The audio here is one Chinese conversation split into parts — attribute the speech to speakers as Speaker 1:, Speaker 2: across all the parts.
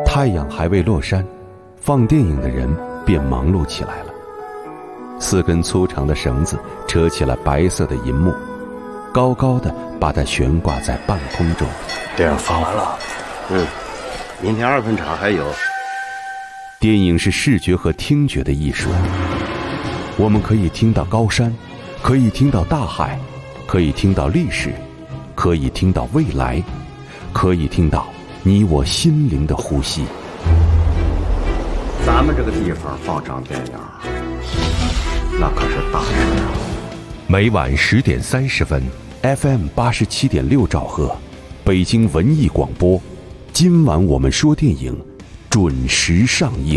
Speaker 1: 太阳还未落山，放电影的人便忙碌起来了。4根粗长的绳子扯起了白色的银幕，高高的把它悬挂在半空中。
Speaker 2: 电影放完了，
Speaker 3: 明天2分场还有。
Speaker 1: 电影是视觉和听觉的艺术，我们可以听到高山，可以听到大海，可以听到历史，可以听到未来，可以听到你我心灵的呼吸。
Speaker 3: 咱们这个地方放场电影，那可是大事啊！
Speaker 1: 每晚10点30分 ，FM 87.6兆赫，北京文艺广播。今晚我们说电影，准时上映。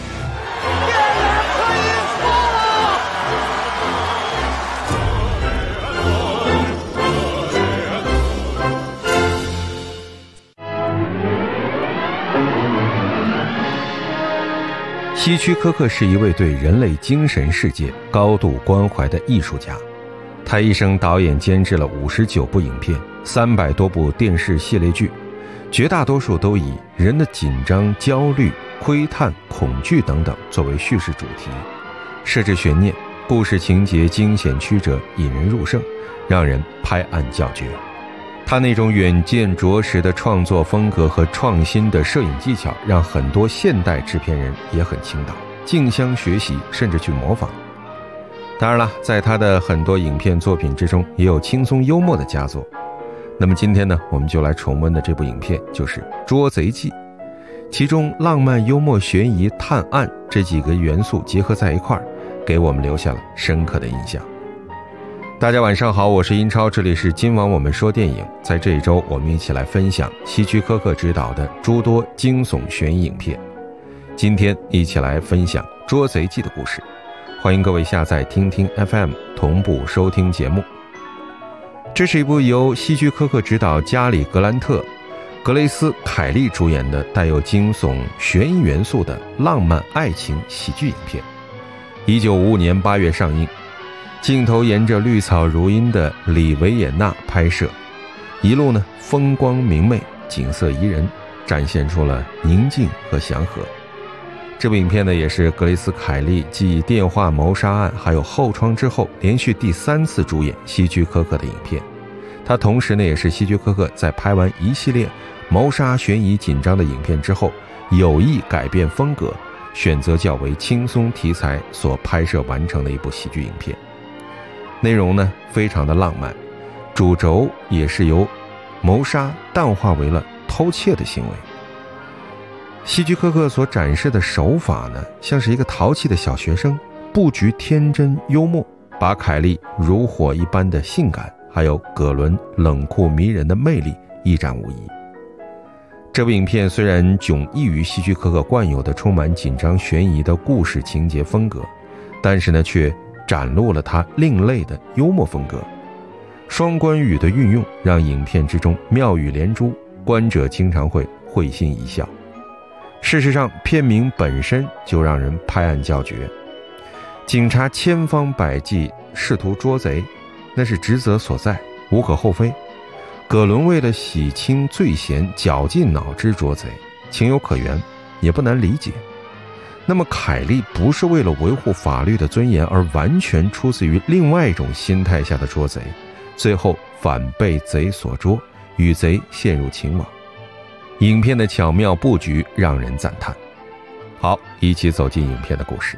Speaker 1: 希区柯克是一位对人类精神世界高度关怀的艺术家，他一生导演监制了59部影片，300多部电视系列剧，绝大多数都以人的紧张、焦虑、窥探、恐惧等等作为叙事主题，设置悬念，故事情节惊险曲折，引人入胜，让人拍案叫绝。他那种远见卓识的创作风格和创新的摄影技巧，让很多现代制片人也很倾倒，竞相学习，甚至去模仿。当然了，在他的很多影片作品之中，也有轻松幽默的佳作。那么今天呢，我们就来重温的这部影片就是《捉贼记》，其中浪漫、幽默、悬疑、探案这几个元素结合在一块儿，给我们留下了深刻的印象。大家晚上好，我是英超，这里是今晚我们说电影。在这一周，我们一起来分享希区柯克执导的诸多惊悚悬疑影片。今天一起来分享《捉贼记》的故事，欢迎各位下载听听 FM 同步收听节目。这是一部由希区柯克执导，加里·格兰特、格雷斯·凯利主演的带有惊悚悬疑元素的浪漫爱情喜剧影片。1955年8月上映，镜头沿着绿草如茵的里维也纳拍摄，一路呢风光明媚，景色宜人，展现出了宁静和祥和。这部影片呢，也是格雷斯·凯利继电话谋杀案还有后窗之后连续第3次主演希区柯克的影片。他同时呢，也是希区柯克在拍完一系列谋杀悬疑紧张的影片之后，有意改变风格，选择较为轻松题材所拍摄完成的一部喜剧影片。内容呢非常的浪漫，主轴也是由谋杀淡化为了偷窃的行为。希区柯克所展示的手法呢，像是一个淘气的小学生，布局天真幽默，把凯利如火一般的性感，还有葛伦冷酷迷人的魅力一展无遗。这部影片虽然迥异于希区柯克惯有的充满紧张悬疑的故事情节风格，但是呢却展露了他另类的幽默风格。双关语的运用让影片之中妙语连珠，观者经常会会心一笑。事实上，片名本身就让人拍案叫绝。警察千方百计试图捉贼，那是职责所在，无可厚非。葛伦为了洗清罪嫌，绞尽脑汁捉贼，情有可原，也不难理解。那么凯利不是为了维护法律的尊严，而完全出自于另外一种心态下的捉贼，最后反被贼所捉，与贼陷入情网。影片的巧妙布局让人赞叹。好，一起走进影片的故事。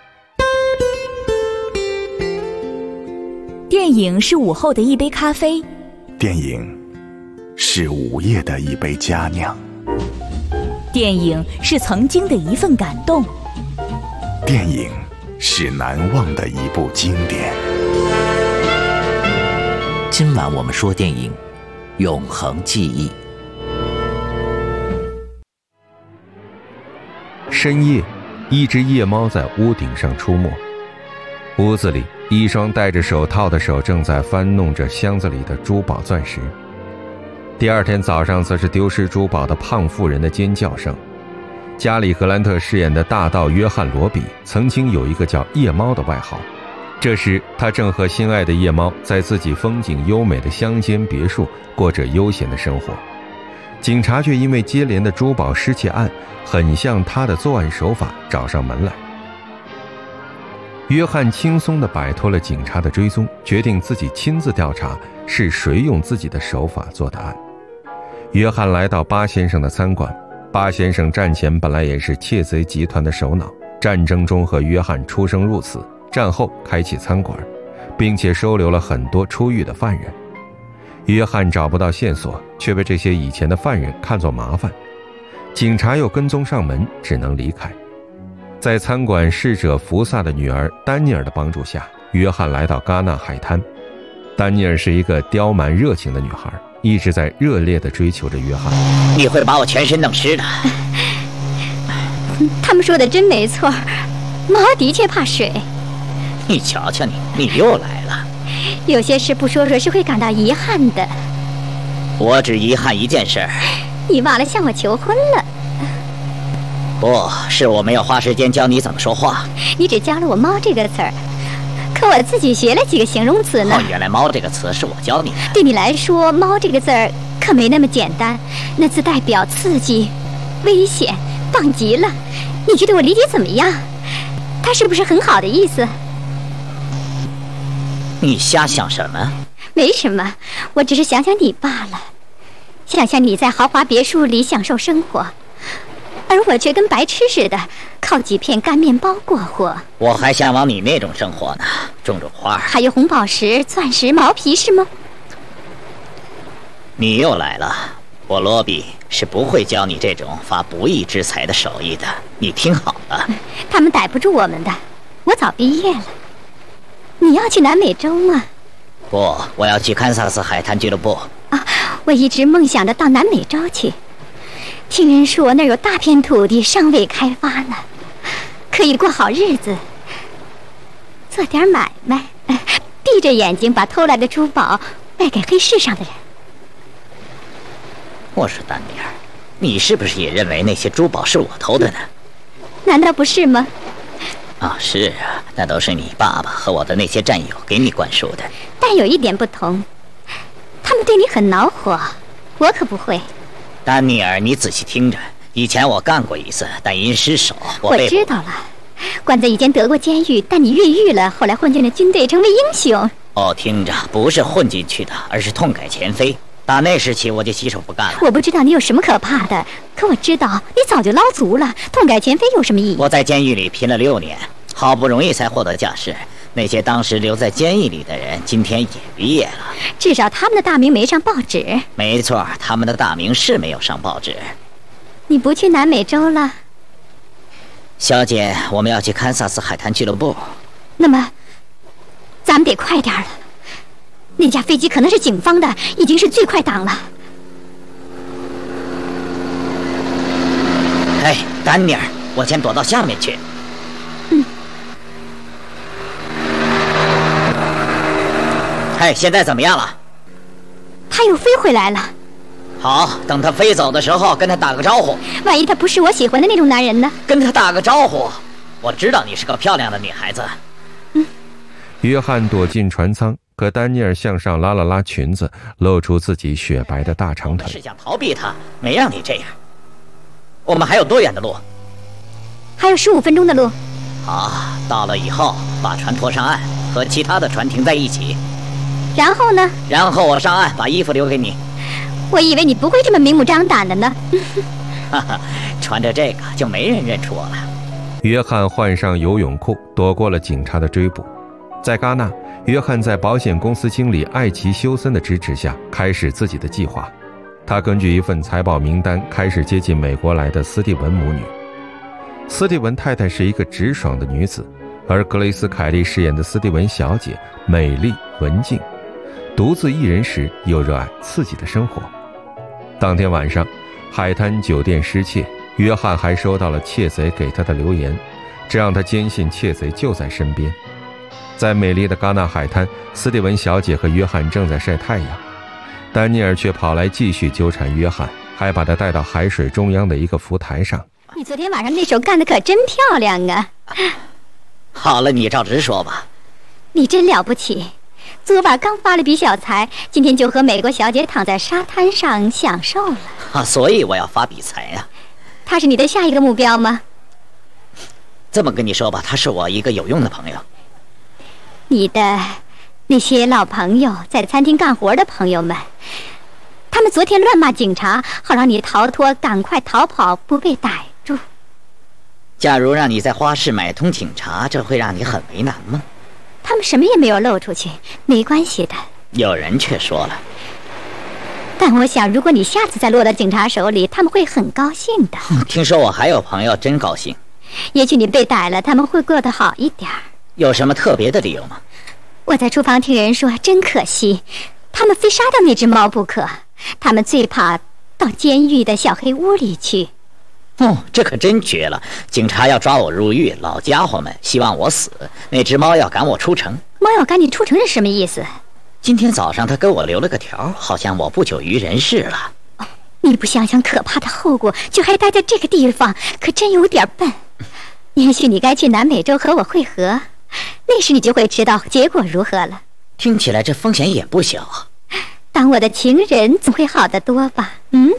Speaker 4: 电影是午后的一杯咖啡，
Speaker 2: 电影是午夜的一杯佳酿，
Speaker 4: 电影是曾经的一份感动，
Speaker 2: 电影是难忘的一部经典。
Speaker 5: 今晚我们说电影，永恒记忆。
Speaker 1: 深夜，一只夜猫在屋顶上出没。屋子里，一双戴着手套的手正在翻弄着箱子里的珠宝钻石。第二天早上，则是丢失珠宝的胖妇人的尖叫声。加里·格兰特饰演的大盗约翰·罗比曾经有一个叫夜猫的外号。这时，他正和心爱的夜猫在自己风景优美的乡间别墅过着悠闲的生活。 警察却因为接连的珠宝失窃案很像他的作案手法找上门来。约翰轻松地摆脱了警察的追踪，决定自己亲自调查是谁用自己的手法做的案。约翰来到巴先生的餐馆，巴先生战前本来也是窃贼集团的首脑，战争中和约翰出生入死，战后开启餐馆，并且收留了很多出狱的犯人。约翰找不到线索，却被这些以前的犯人看作麻烦，警察又跟踪上门，只能离开。在餐馆侍者福萨的女儿丹尼尔的帮助下，约翰来到戛纳海滩。丹尼尔是一个刁蛮热情的女孩，一直在热烈地追求着约翰。
Speaker 5: 你会把我全身弄湿的。
Speaker 6: 他们说的真没错，猫的确怕水。
Speaker 5: 你瞧瞧你又来了。
Speaker 6: 有些事不说是会感到遗憾的。
Speaker 5: 我只遗憾一件事。
Speaker 6: 你忘了向我求婚了。
Speaker 5: 不是我没有花时间教你怎么说话。
Speaker 6: 你只教了我猫这个词儿，可我自己学了几个形容词呢。
Speaker 5: 原来猫这个词是我教你的。
Speaker 6: 对你来说，猫这个字儿可没那么简单，那字代表刺激、危险、棒极了。你觉得我理解怎么样？它是不是很好的意思？
Speaker 5: 你瞎想什么？
Speaker 6: 没什么，我只是想想你罢了。想想你在豪华别墅里享受生活，而我却跟白痴似的，靠几片干面包过活。
Speaker 5: 我还向往你那种生活呢，种花，
Speaker 6: 还有红宝石、钻石、毛皮，是吗？
Speaker 5: 你又来了，我罗比是不会教你这种发不义之财的手艺的，你听好了。
Speaker 6: 他们逮不住我们的，我早毕业了。你要去南美洲吗？
Speaker 5: 不，我要去堪萨斯海滩俱乐部。
Speaker 6: 啊，我一直梦想着到南美洲去。听人说那儿有大片土地尚未开发呢，可以过好日子，做点买卖，闭着眼睛把偷来的珠宝卖给黑市上的人。
Speaker 5: 我说丹尼尔，你是不是也认为那些珠宝是我偷的呢？
Speaker 6: 难道不是吗？
Speaker 5: 啊，是啊，那都是你爸爸和我的那些战友给你灌输的。
Speaker 6: 但有一点不同，他们对你很恼火，我可不会。
Speaker 5: 丹尼尔，你仔细听着，以前我干过一次，但因失手，
Speaker 6: 我知道了。管子以前得过监狱，但你越狱了，后来混进了军队，成为英雄。
Speaker 5: 哦，听着，不是混进去的，而是痛改前非。打那时起，我就洗手不干了。
Speaker 6: 我不知道你有什么可怕的，可我知道你早就捞足了。痛改前非有什么意义？
Speaker 5: 我在监狱里拼了6年，好不容易才获得假释。那些当时留在监狱里的人，今天也毕业了。
Speaker 6: 至少他们的大名没上报纸。
Speaker 5: 没错，他们的大名是没有上报纸。
Speaker 6: 你不去南美洲了？
Speaker 5: 小姐，我们要去堪萨斯海滩俱乐部。
Speaker 6: 那么，咱们得快点了。那架飞机可能是警方的，已经是最快档了。
Speaker 5: 哎，丹尼尔，我先躲到下面去。哎，现在怎么样了？
Speaker 6: 他又飞回来了。
Speaker 5: 好，等他飞走的时候，跟他打个招呼。
Speaker 6: 万一他不是我喜欢的那种男人呢？
Speaker 5: 跟他打个招呼。我知道你是个漂亮的女孩子。
Speaker 1: 约翰躲进船舱，可丹尼尔向上拉了拉裙子，露出自己雪白的大长腿。
Speaker 5: 是想逃避他，没让你这样。我们还有多远的路？
Speaker 6: 还有15分钟的路。
Speaker 5: 好，到了以后把船拖上岸，和其他的船停在一起。
Speaker 6: 然后呢？
Speaker 5: 然后我上岸，把衣服留给你。
Speaker 6: 我以为你不会这么明目张胆的呢。
Speaker 5: 哈哈，穿着这个就没人认出我了。
Speaker 1: 约翰换上游泳裤，躲过了警察的追捕。在戛纳，约翰在保险公司经理艾奇休森的支持下，开始自己的计划。他根据一份财报名单，开始接近美国来的斯蒂文母女。斯蒂文太太是一个直爽的女子，而格雷斯·凯利饰演的斯蒂文小姐美丽文静，独自一人时又热爱刺激的生活。当天晚上，海滩酒店失窃，约翰还收到了窃贼给他的留言，这让他坚信窃贼就在身边。在美丽的戛纳海滩，斯蒂文小姐和约翰正在晒太阳，丹尼尔却跑来继续纠缠约翰，还把他带到海水中央的一个浮台上。
Speaker 6: 你昨天晚上那手干得可真漂亮啊！
Speaker 5: 好了，你照直说吧。
Speaker 6: 你真了不起， 昨晚刚发了笔小财，今天就和美国小姐躺在沙滩上享受了。
Speaker 5: 所以我要发笔财呀。
Speaker 6: 他是你的下一个目标吗？
Speaker 5: 这么跟你说吧，他是我一个有用的朋友。
Speaker 6: 你的那些老朋友，在餐厅干活的朋友们，他们昨天乱骂警察，好让你逃脱，赶快逃跑，不被逮住。
Speaker 5: 假如让你在花市买通警察，这会让你很为难吗？
Speaker 6: 他们什么也没有露出去，没关系的。
Speaker 5: 有人却说了，
Speaker 6: 但我想，如果你下次再落到警察手里，他们会很高兴的。
Speaker 5: 听说我还有朋友真高兴。
Speaker 6: 也许你被逮了，他们会过得好一点。
Speaker 5: 有什么特别的理由吗？
Speaker 6: 我在厨房听人说，真可惜，他们非杀掉那只猫不可。他们最怕到监狱的小黑屋里去。
Speaker 5: 这可真绝了！警察要抓我入狱，老家伙们希望我死，那只猫要赶我出城。
Speaker 6: 猫要赶你出城是什么意思？
Speaker 5: 今天早上他给我留了个条，好像我不久于人世了。
Speaker 6: 你不想想可怕的后果，就还待在这个地方，可真有点笨。也许你该去南美洲和我会合，那时你就会知道结果如何了。
Speaker 5: 听起来这风险也不小。
Speaker 6: 当我的情人总会好得多吧？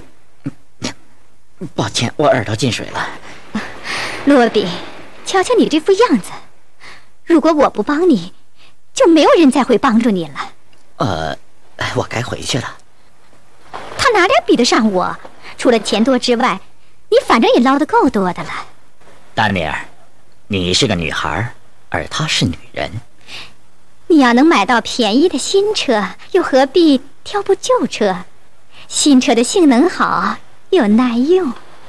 Speaker 5: 抱歉，我耳朵进水了。
Speaker 6: 罗比，瞧瞧你这副样子，如果我不帮你，就没有人再会帮助你了。
Speaker 5: 我该回去了。
Speaker 6: 他哪点比得上我？除了钱多之外，你反正也捞得够多的了。
Speaker 5: 丹尼尔，你是个女孩，而她是女人。
Speaker 6: 你要能买到便宜的新车，又何必挑部旧车？新车的性能好，又耐用。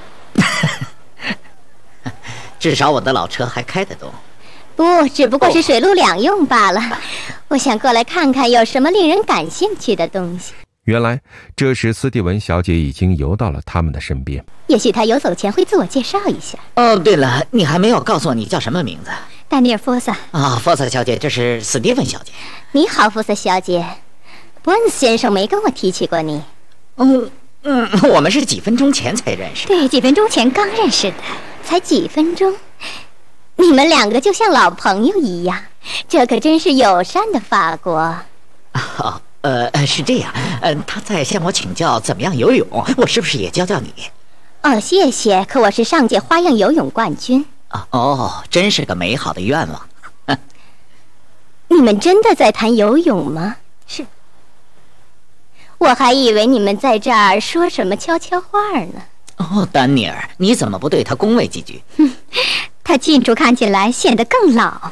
Speaker 5: 至少我的老车还开得动。
Speaker 6: 不，只不过是水陆两用罢了。我想过来看看有什么令人感兴趣的东西。
Speaker 1: 原来这时斯蒂文小姐已经游到了他们的身边。
Speaker 6: 也许她游走前会自我介绍一下。
Speaker 5: 对了，你还没有告诉我你叫什么名字？
Speaker 6: 丹尼尔·福瑟。
Speaker 5: 福瑟小姐，这是史蒂文小姐。
Speaker 6: 你好，福瑟小姐。伯恩斯先生没跟我提起过你。
Speaker 5: 我们是几分钟前才认识的。
Speaker 6: 对，几分钟前刚认识的，才几分钟。你们两个就像老朋友一样，这可真是友善的法国。
Speaker 5: 是这样，他在向我请教怎么样游泳，我是不是也教教你？
Speaker 6: 谢谢，可我是上届花样游泳冠军。
Speaker 5: 真是个美好的愿望。
Speaker 6: 你们真的在谈游泳吗？是。我还以为你们在这儿说什么悄悄话呢。
Speaker 5: 丹尼尔，你怎么不对他恭维几句？
Speaker 6: 他近处看起来显得更老。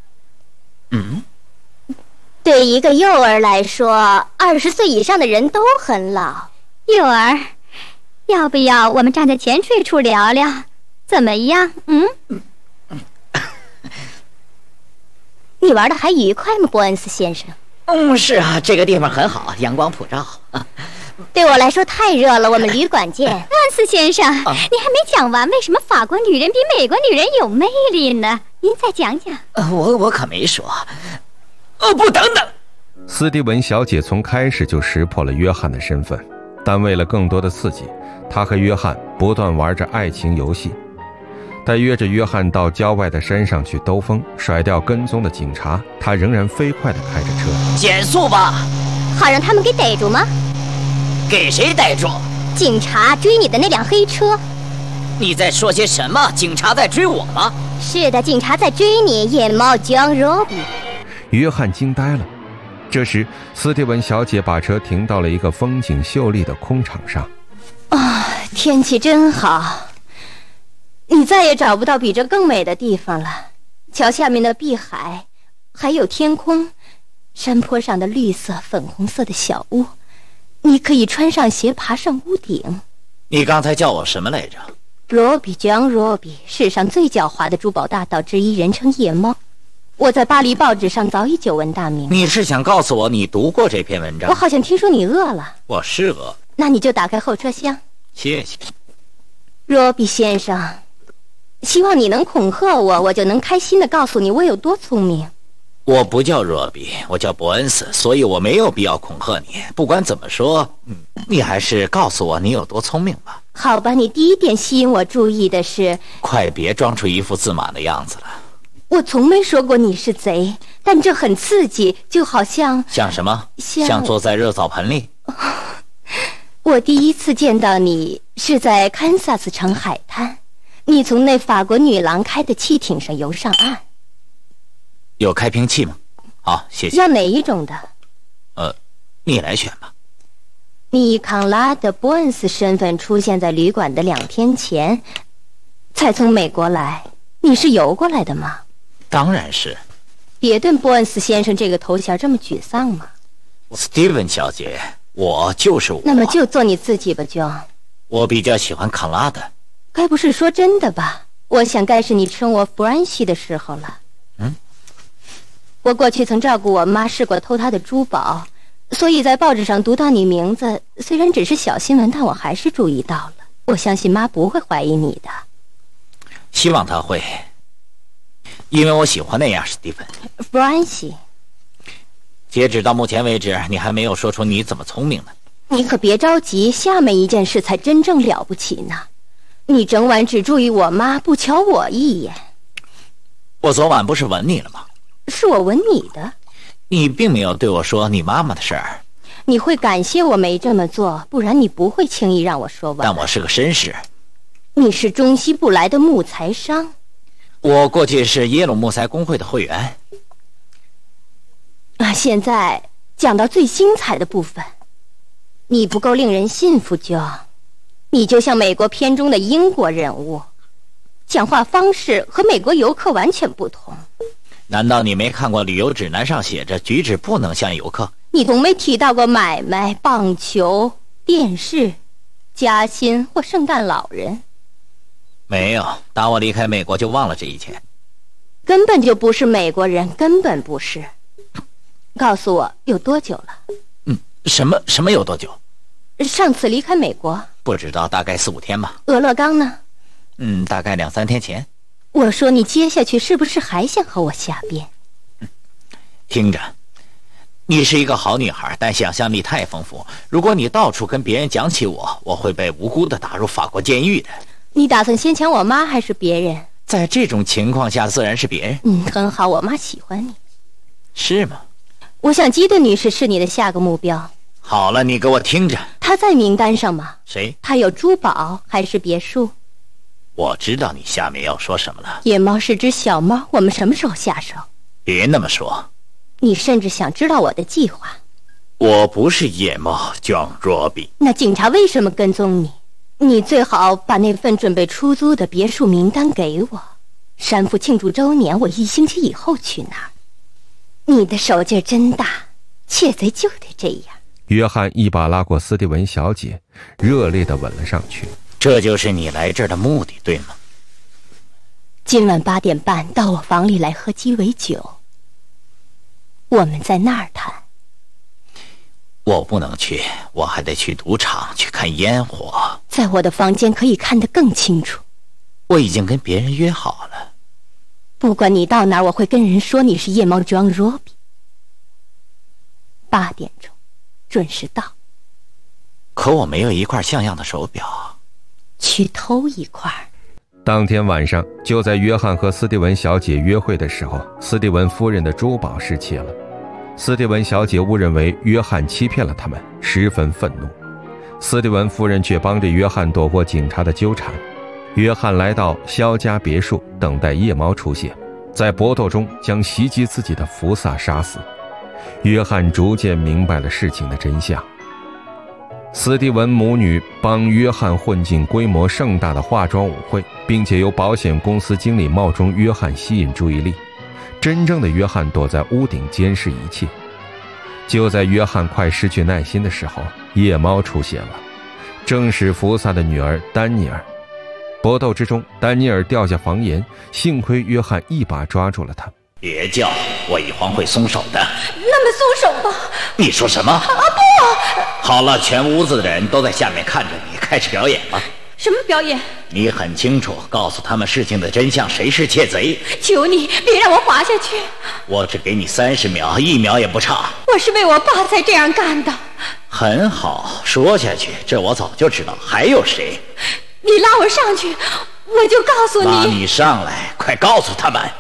Speaker 6: 对一个幼儿来说，20岁以上的人都很老。幼儿，要不要我们站在前水处聊聊？怎么样？你玩的还愉快吗，伯恩斯先生？
Speaker 5: 是啊，这个地方很好，阳光普照。
Speaker 6: 对我来说太热了，我们旅馆见。伯恩斯先生，你还没讲完，为什么法国女人比美国女人有魅力呢？您再讲讲。
Speaker 5: 我可没说。不，等等！
Speaker 1: 斯蒂文小姐从开始就识破了约翰的身份，但为了更多的刺激，她和约翰不断玩着爱情游戏。待约着约翰到郊外的山上去兜风，甩掉跟踪的警察，她仍然飞快地开着车。
Speaker 5: 减速吧！
Speaker 6: 好让他们给逮住吗？
Speaker 5: 给谁逮住？
Speaker 6: 警察追你的那辆黑车。
Speaker 5: 你在说些什么？警察在追我吗？
Speaker 6: 是的，警察在追你，野猫江罗比。
Speaker 1: 约翰惊呆了。这时斯蒂文小姐把车停到了一个风景秀丽的空场上。
Speaker 7: 天气真好，你再也找不到比这更美的地方了。瞧下面的碧海，还有天空，山坡上的绿色粉红色的小屋，你可以穿上鞋爬上屋顶。
Speaker 5: 你刚才叫我什么来着？
Speaker 7: 罗比江罗比，世上最狡猾的珠宝大盗之一，人称夜猫。我在巴黎报纸上早已久闻大名。
Speaker 5: 你是想告诉我你读过这篇文章？
Speaker 7: 我好像听说你饿了。
Speaker 5: 我是饿。
Speaker 7: 那你就打开后车厢。
Speaker 5: 谢谢。
Speaker 7: 罗比先生，希望你能恐吓我，我就能开心地告诉你我有多聪明。
Speaker 5: 我不叫罗比，我叫伯恩斯，所以我没有必要恐吓你。不管怎么说，你还是告诉我你有多聪明吧。
Speaker 7: 好吧，你第一点吸引我注意的是，
Speaker 5: 快别装出一副自满的样子了。
Speaker 7: 我从没说过你是贼， 但这很刺激，就好像……
Speaker 5: 像什么？像坐在热澡盆里。
Speaker 7: 我第一次见到你是在堪萨斯城海滩，你从那法国女郎开的汽艇上游上岸。
Speaker 5: 有开瓶器吗？好，谢谢。
Speaker 7: 要哪一种的？
Speaker 5: 你来选吧。
Speaker 7: 你以康拉德·伯恩斯身份出现在旅馆的2天前，才从美国来。你是游过来的吗？
Speaker 5: 当然是。
Speaker 7: 别对伯恩斯先生这个头衔这么沮丧嘛。
Speaker 5: 斯蒂文小姐，我就是我。
Speaker 7: 那么就做你自己吧，John。
Speaker 5: 我比较喜欢康拉德。
Speaker 7: 该不是说真的吧？我想该是你称我弗兰西的时候了。我过去曾照顾我妈，试过偷她的珠宝，所以在报纸上读到你名字，虽然只是小新闻，但我还是注意到了。我相信妈不会怀疑你的。
Speaker 5: 希望她会，因为我喜欢那样，史蒂芬。
Speaker 7: 弗兰西，
Speaker 5: 截止到目前为止，你还没有说出你怎么聪明呢。
Speaker 7: 你可别着急，下面一件事才真正了不起呢。你整晚只注意我妈，不瞧我一眼。
Speaker 5: 我昨晚不是吻你了吗？
Speaker 7: 是我吻你的。
Speaker 5: 你并没有对我说你妈妈的事儿。
Speaker 7: 你会感谢我没这么做，不然你不会轻易让我说完。
Speaker 5: 但我是个绅士。
Speaker 7: 你是中西部来的木材商。
Speaker 5: 我过去是耶鲁木材工会的会员。
Speaker 7: 现在讲到最精彩的部分。你不够令人信服，你就像美国片中的英国人物，讲话方式和美国游客完全不同。
Speaker 5: 难道你没看过旅游指南上写着举止不能像游客？
Speaker 7: 你从没提到过买卖、棒球、电视、加薪或圣诞老人。
Speaker 5: 没有，打我离开美国就忘了这一切。
Speaker 7: 根本就不是美国人，根本不是。告诉我有多久了？
Speaker 5: 什么有多久？
Speaker 7: 上次离开美国
Speaker 5: 不知道，大概4-5天吧。
Speaker 7: 俄勒冈呢？
Speaker 5: 大概2-3天前。
Speaker 7: 我说你接下去是不是还想和我下边？
Speaker 5: 听着，你是一个好女孩，但想象力太丰富。如果你到处跟别人讲起我，我会被无辜的打入法国监狱的。
Speaker 7: 你打算先抢我妈还是别人？
Speaker 5: 在这种情况下，自然是别人。
Speaker 7: 很好，我妈喜欢你。
Speaker 5: 是吗？
Speaker 7: 我想基顿女士是你的下个目标。
Speaker 5: 好了，你给我听着。
Speaker 7: 她在名单上吗？
Speaker 5: 谁？
Speaker 7: 她有珠宝还是别墅？
Speaker 5: 我知道你下面要说什么了。
Speaker 7: 野猫是只小猫，我们什么时候下手？
Speaker 5: 别那么说。
Speaker 7: 你甚至想知道我的计划？
Speaker 5: 我不是野猫，John Robbie。
Speaker 7: 那警察为什么跟踪你？你最好把那份准备出租的别墅名单给我。山夫庆祝周年，我1星期以后去那儿。你的手劲真大，窃贼就得这样。
Speaker 1: 约翰一把拉过斯蒂文小姐，热烈地吻了上去。
Speaker 5: 这就是你来这儿的目的，对吗？
Speaker 7: 今晚8点半到我房里来喝鸡尾酒，我们在那儿谈。
Speaker 5: 我不能去，我还得去赌场去看烟火。
Speaker 7: 在我的房间可以看得更清楚。
Speaker 5: 我已经跟别人约好了。
Speaker 7: 不管你到哪儿，我会跟人说你是夜猫John Robbie。8点钟，准时到。
Speaker 5: 可我没有一块像样的手表。
Speaker 7: 去偷一块。
Speaker 1: 当天晚上，就在约翰和斯蒂文小姐约会的时候，斯蒂文夫人的珠宝失窃了。斯蒂文小姐误认为约翰欺骗了他们，十分愤怒。斯蒂文夫人却帮着约翰躲过警察的纠缠。约翰来到肖家别墅，等待夜猫出现，在搏斗中将袭击自己的福萨杀死。约翰逐渐明白了事情的真相。斯蒂文母女帮约翰混进规模盛大的化妆舞会，并且由保险公司经理冒充约翰吸引注意力。真正的约翰躲在屋顶监视一切。就在约翰快失去耐心的时候，夜猫出现了，正是福萨的女儿丹尼尔。搏斗之中，丹尼尔掉下房檐，幸亏约翰一把抓住了他。
Speaker 5: 别叫，我以后会松手的。
Speaker 7: 那么松手吧。
Speaker 5: 你说什么？不！好了，全屋子的人都在下面看着你，开始表演吧。
Speaker 7: 什么表演？
Speaker 5: 你很清楚，告诉他们事情的真相，谁是窃贼。
Speaker 7: 求你别让我滑下去。
Speaker 5: 我只给你30秒，1秒也不差。
Speaker 7: 我是为我爸才这样干的。
Speaker 5: 很好，说下去，这我早就知道。还有谁？
Speaker 7: 你拉我上去，我就告诉你。
Speaker 5: 拉你上来，快告诉他们。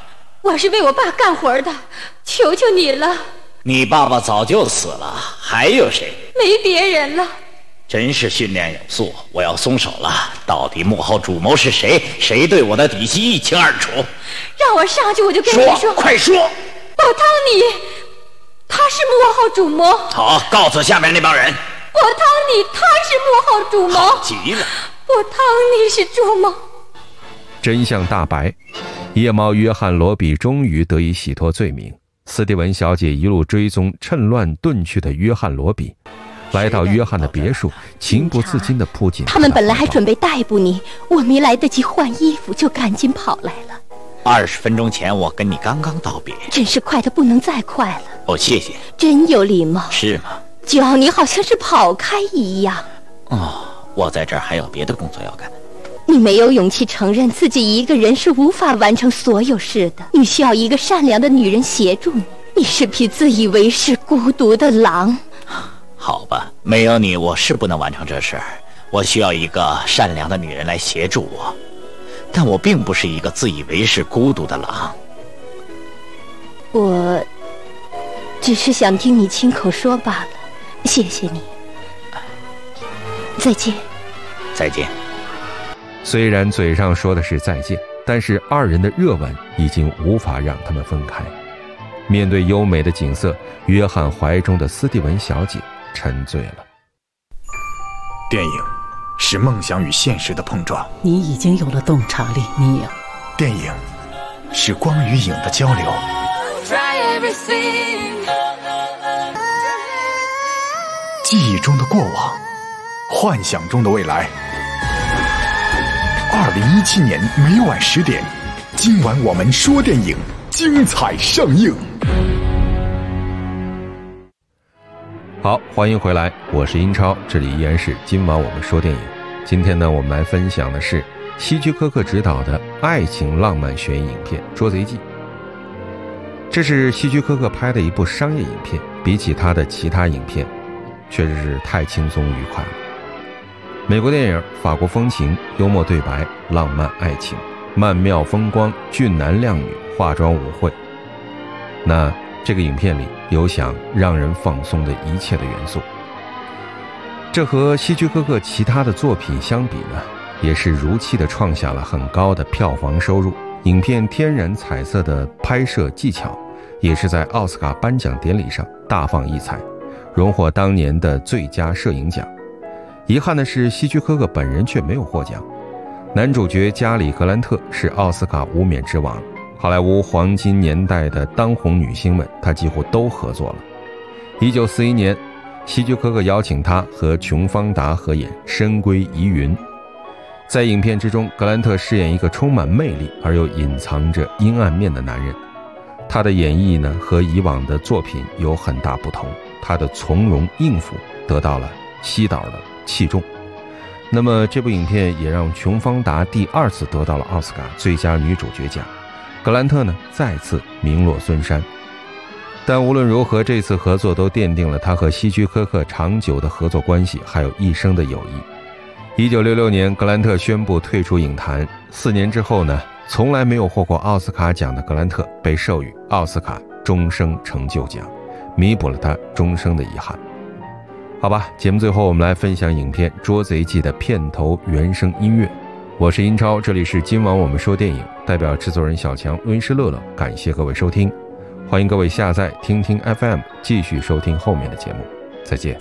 Speaker 7: 我是为我爸干活的，求求你了。
Speaker 5: 你爸爸早就死了，还有谁？
Speaker 7: 没别人了。
Speaker 5: 真是训练有素，我要松手了。到底幕后主谋是谁？谁对我的底细一清二楚？
Speaker 7: 让我上去，我就跟你说。
Speaker 5: 快说！
Speaker 7: 宝汤尼，他是幕后主谋。
Speaker 5: 好，告诉下面那帮人。
Speaker 7: 宝汤尼，他是幕后主谋。
Speaker 5: 好极了。
Speaker 7: 宝汤尼是主谋。
Speaker 1: 真相大白，夜猫约翰·罗比终于得以洗脱罪名。斯蒂文小姐一路追踪趁乱遁去的约翰·罗比，来到约翰的别墅，情不自禁地扑进
Speaker 7: 他们本来还准备逮捕你，我没来得及换衣服就赶紧跑来了。
Speaker 5: 20分钟前我跟你刚刚道别，
Speaker 7: 真是快得不能再快了。
Speaker 5: 哦，谢谢。
Speaker 7: 真有礼貌。
Speaker 5: 是吗？
Speaker 7: 叫你好像是跑开一样。
Speaker 5: 哦，我在这儿还有别的工作要干。
Speaker 7: 你没有勇气承认自己一个人是无法完成所有事的，你需要一个善良的女人协助你。你是匹自以为是孤独的狼。
Speaker 5: 好吧，没有你我是不能完成这事儿。我需要一个善良的女人来协助我，但我并不是一个自以为是孤独的狼。
Speaker 7: 我只是想听你亲口说罢了。谢谢你。再见。
Speaker 5: 再见。
Speaker 1: 虽然嘴上说的是再见，但是二人的热吻已经无法让他们分开。面对优美的景色，约翰怀中的斯蒂文小姐沉醉了。
Speaker 2: 电影是梦想与现实的碰撞，
Speaker 8: 你已经有了洞察力，你有。
Speaker 2: 电影是光与影的交流，记忆中的过往，幻想中的未来。2017年每晚10点，今晚我们说电影，精彩上映。
Speaker 1: 好，欢迎回来，我是英超，这里依然是今晚我们说电影。今天呢，我们来分享的是希区柯克执导的爱情浪漫悬疑影片《捉贼记》。这是希区柯克拍的一部商业影片，比起他的其他影片，确实是太轻松愉快了。美国电影，法国风情，幽默对白，浪漫爱情，曼妙风光，俊男靓女，化妆舞会。那这个影片里有想让人放松的一切的元素。这和希区柯克其他的作品相比呢，也是如期的创下了很高的票房收入。影片天然彩色的拍摄技巧，也是在奥斯卡颁奖典礼上大放异彩，荣获当年的最佳摄影奖。遗憾的是，希区柯克本人却没有获奖。男主角加里·格兰特是奥斯卡无冕之王，好莱坞黄金年代的当红女星们，他几乎都合作了。1941年，希区柯克邀请他和琼·芳达合演《深闺疑云》。在影片之中，格兰特饰演一个充满魅力而又隐藏着阴暗面的男人。他的演绎呢，和以往的作品有很大不同，他的从容应付得到了西岛的器重。那么这部影片也让琼·芳达第2次得到了奥斯卡最佳女主角奖，格兰特呢再次名落孙山。但无论如何，这次合作都奠定了他和希区柯克长久的合作关系，还有一生的友谊。1966年，格兰特宣布退出影坛。4年之后呢，从来没有获过奥斯卡奖的格兰特被授予奥斯卡终生成就奖，弥补了他终生的遗憾。好吧，节目最后我们来分享影片《捉贼记》的片头原声音乐。我是英超，这里是今晚我们说电影，代表制作人小强、录音师乐乐，感谢各位收听，欢迎各位下载听听 FM 继续收听后面的节目，再见。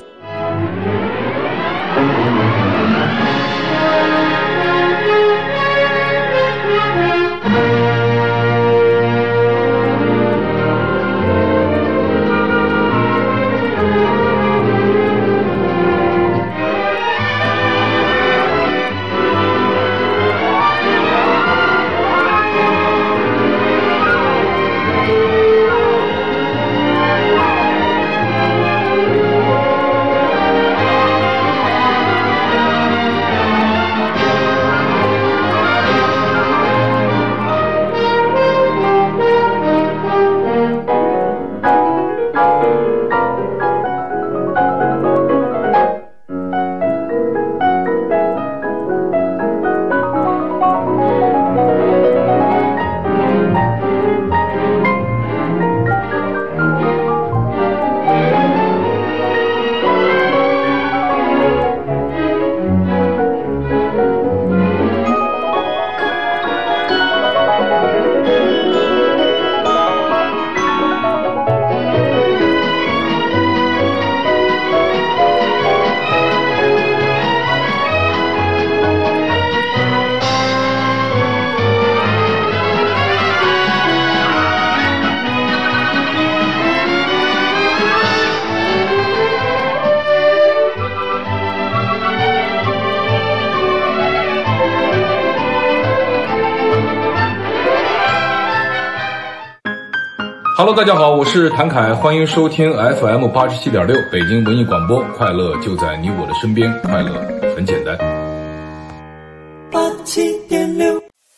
Speaker 9: Hello， 大家好，我是谭凯，欢迎收听 FM 87.6北京文艺广播，快乐就在你我的身边，快乐很简单。
Speaker 10: 87.6。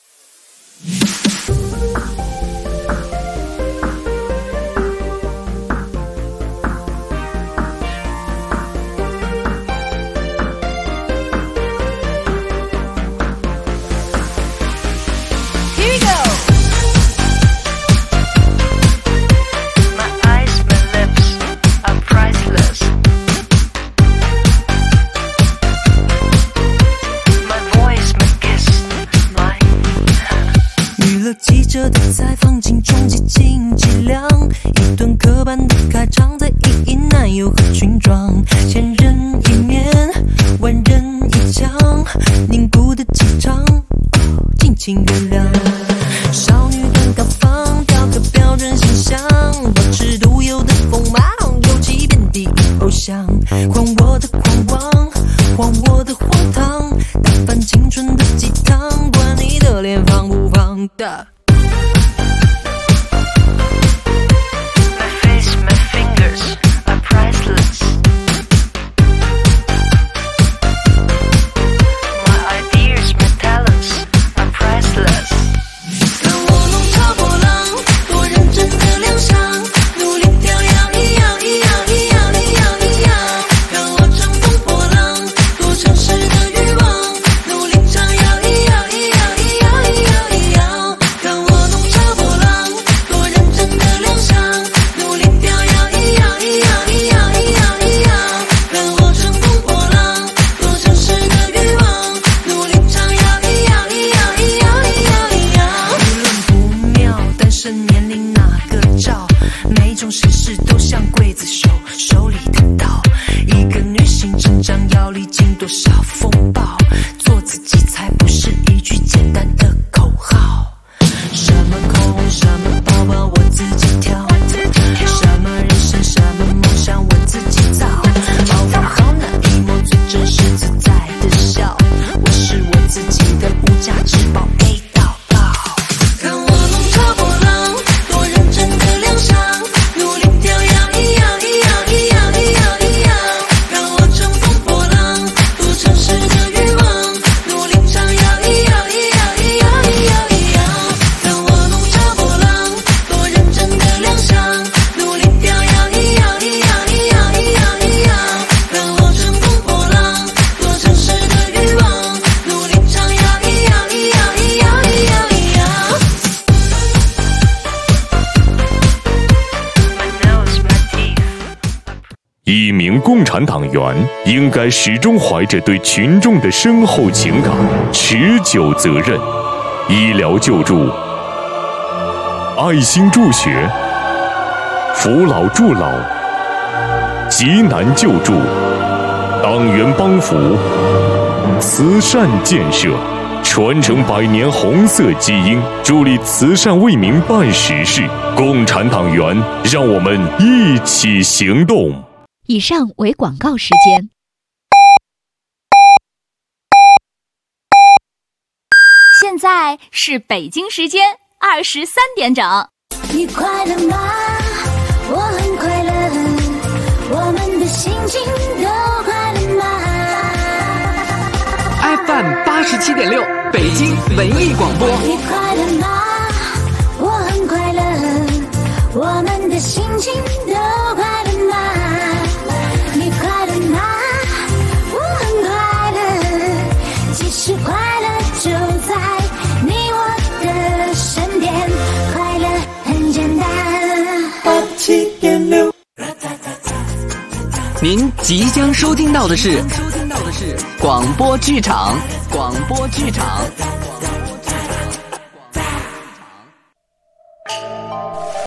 Speaker 11: 记者的采访，镜中极尽伎俩，一段刻板的开场，在意淫男友和裙装，千人一面，万人一腔，凝固的气场，敬请原谅。少女的高仿，雕刻标准形象，保持独有的锋芒，尤其遍地偶像，还我的狂妄，还我的荒唐，打翻青春的鸡汤，管你的脸胖不胖的。
Speaker 12: 一名共产党员应该始终怀着对群众的深厚情感、持久责任。医疗救助、爱心助学、扶老助老、急难救助、党员帮扶、慈善建设，传承100年红色基因，助力慈善为民办实事。共产党员，让我们一起行动。
Speaker 4: 以上为广告时间。现在是北京时间23点整。
Speaker 13: 你快乐吗？我很快乐，我们的心情都快乐吗
Speaker 14: ？FM 87.6北京文艺广播。
Speaker 13: 你快乐吗？我很快乐，我们的心情都快乐吗？你快乐吗？我很快乐，其实快乐就在你我的身边，快乐很简单。87.6。
Speaker 14: 您即将收听到的是广播剧场。